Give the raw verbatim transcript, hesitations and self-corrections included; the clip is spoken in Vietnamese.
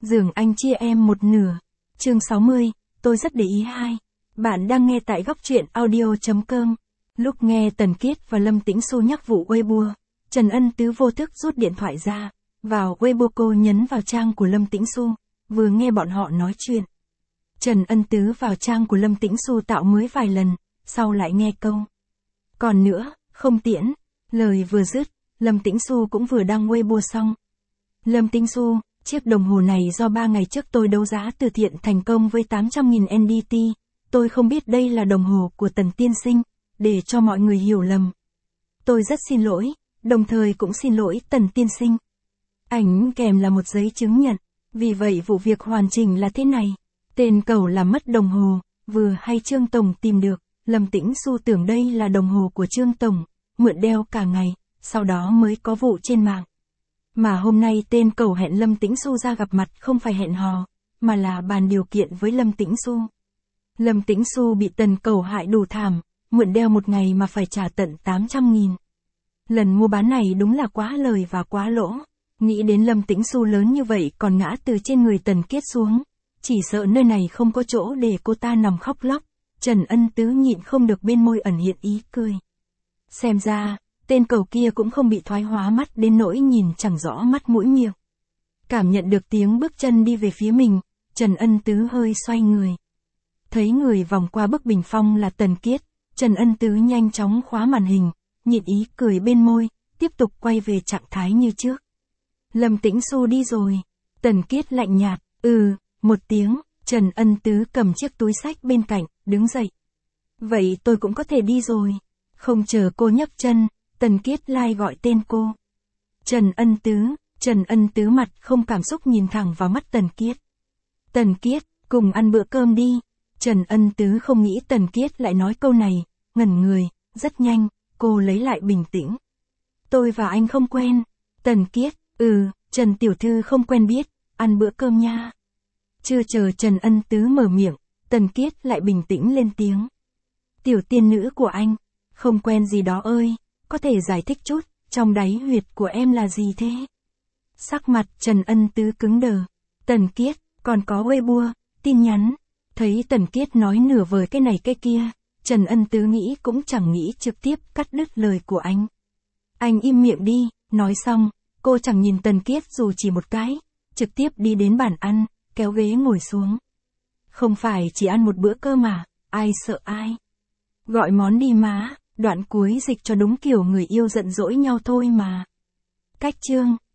Giường anh chia em một nửa. Chương sáu mươi, tôi rất để ý hai. Bạn đang nghe tại góc truyện audio chấm com. Lúc nghe Tần Kiết và Lâm Tĩnh Xu nhắc vụ Weibo, Trần Ân Tứ vô thức rút điện thoại ra. Vào Weibo cô nhấn vào trang của Lâm Tĩnh Xu, vừa nghe bọn họ nói chuyện. Trần Ân Tứ vào trang của Lâm Tĩnh Xu tạo mới vài lần, sau lại nghe câu. Còn nữa, không tiễn. Lời vừa dứt, Lâm Tĩnh Xu cũng vừa đăng Weibo xong. Lâm Tĩnh Xu, chiếc đồng hồ này do ba ngày trước tôi đấu giá từ thiện thành công với tám trăm nghìn en đê tê. Tôi không biết đây là đồng hồ của Tần tiên sinh, để cho mọi người hiểu lầm. Tôi rất xin lỗi, đồng thời cũng xin lỗi Tần tiên sinh. Ảnh kèm là một giấy chứng nhận, vì vậy vụ việc hoàn chỉnh là thế này. Tên cẩu làm mất đồng hồ, vừa hay Trương Tổng tìm được, Lâm Tĩnh Xu tưởng đây là đồng hồ của Trương Tổng, mượn đeo cả ngày, sau đó mới có vụ trên mạng. Mà hôm nay tên cẩu hẹn Lâm Tĩnh Xu ra gặp mặt không phải hẹn hò, mà là bàn điều kiện với Lâm Tĩnh Xu. Lâm Tĩnh Xu bị Tần cẩu hại đủ thảm, mượn đeo một ngày mà phải trả tận tám trăm nghìn. Lần mua bán này đúng là quá lời và quá lỗ. Nghĩ đến Lâm Tĩnh Xu lớn như vậy còn ngã từ trên người Tần Kiết xuống, chỉ sợ nơi này không có chỗ để cô ta nằm khóc lóc. Trần Ân Tứ nhịn không được bên môi ẩn hiện ý cười. Xem ra, tên cẩu kia cũng không bị thoái hóa mắt đến nỗi nhìn chẳng rõ mắt mũi miệng. Cảm nhận được tiếng bước chân đi về phía mình, Trần Ân Tứ hơi xoay người. Thấy người vòng qua bức bình phong là Tần Kiết, Trần Ân Tứ nhanh chóng khóa màn hình, nhịn ý cười bên môi, tiếp tục quay về trạng thái như trước. Lâm Tĩnh Xu đi rồi. Tần Kiết lạnh nhạt, ừ, một tiếng, Trần Ân Tứ cầm chiếc túi xách bên cạnh, đứng dậy. Vậy tôi cũng có thể đi rồi. Không chờ cô nhấc chân, Tần Kiết lai gọi tên cô. Trần Ân Tứ, Trần Ân Tứ mặt không cảm xúc nhìn thẳng vào mắt Tần Kiết. Tần Kiết, cùng ăn bữa cơm đi. Trần Ân Tứ không nghĩ Tần Kiết lại nói câu này, ngẩn người, rất nhanh, cô lấy lại bình tĩnh. Tôi và anh không quen. Tần Kiết, ừ, Trần Tiểu Thư không quen biết, ăn bữa cơm nha. Chưa chờ Trần Ân Tứ mở miệng, Tần Kiết lại bình tĩnh lên tiếng. Tiểu tiên nữ của anh, không quen gì đó ơi, có thể giải thích chút, trong đáy huyệt của em là gì thế? Sắc mặt Trần Ân Tứ cứng đờ. Tần Kiết, còn có Weibo, tin nhắn. Thấy Tần Kiết nói nửa vời cái này cái kia, Trần Ân Tứ nghĩ cũng chẳng nghĩ trực tiếp cắt đứt lời của anh. Anh im miệng đi, nói xong, cô chẳng nhìn Tần Kiết dù chỉ một cái, trực tiếp đi đến bàn ăn, kéo ghế ngồi xuống. Không phải chỉ ăn một bữa cơm mà, ai sợ ai. Gọi món đi má, đoạn cuối dịch cho đúng kiểu người yêu giận dỗi nhau thôi mà. Cách chương.